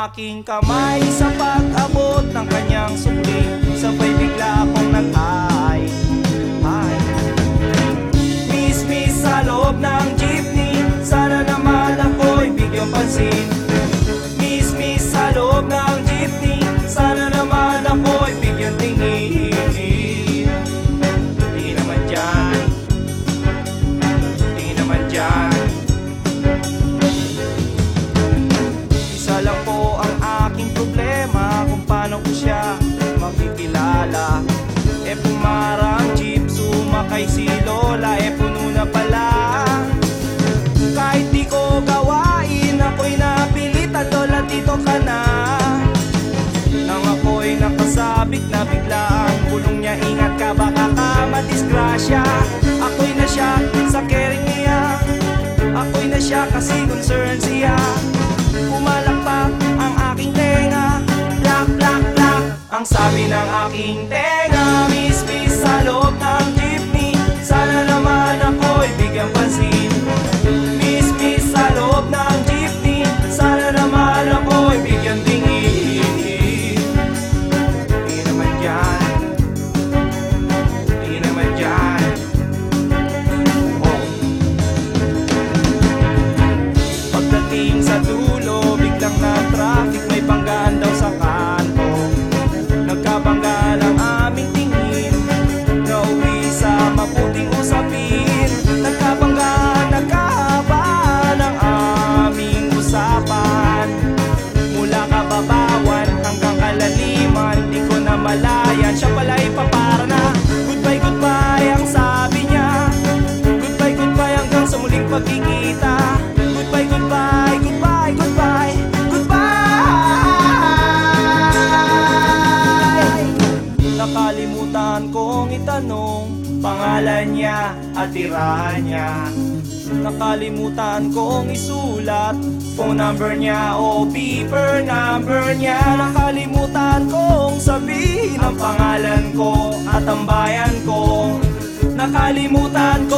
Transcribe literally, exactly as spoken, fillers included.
aking kamay sa pag-abot ng kanyang sukli. Sabay bigla akong nag-ay, ay. Miss, miss sa loob ng jeepney, sana naman ako'y bigyang pansin. Miss, miss sa loob ng jeepney, sana naman ako'y bigyang tingin. Di naman dyan, di naman dyan. Isa lang po ang aking problema, kung paano ko siya makikilala. E pumarang jeep, sumakay si Lola, e puno na pala. Kahit di ko gawain, ako'y napilitan, Lola dito ka na. Nang ako'y nakasabik na bigla ang bulong niya, ingat ka baka ka madisgrasya. Ako'y na siya sa caring niya, ako'y na siya kasi concern siya. Pumalakpak ang aking tenga, plak plak plak ang sabi ng aking tenga. Miss, miss sa loob ng jeepney, sana naman ako'y bigyang pansin. Miss, miss sa loob ng jeepney, sana naman ako'y bigyang tingin. Di naman dyan, di naman dyan. Oh. Pagdating sa dulo, biglang na traffic, may banggaan daw sa kanto. Nagkabangga lang aming tingin, nauwi sa mabuting usapin. Nagkabangga, nagkahaba ng aming usapan. Mula kababawan hanggang kalaliman, di ko na malayan. Siya pala'y papara na, goodbye, goodbye ang sabi niya. Goodbye, goodbye hanggang sa muling pagkikita. Goodbye, goodbye, goodbye, goodbye, goodbye. Nakalimutan kong itanong pangalan niya at tirahan niya. Nakalimutan kong isulat phone number niya o paper number niya. Nakalimutan kong sabihin ang pangalan ko at ang bayan ko. Nakalimutan ko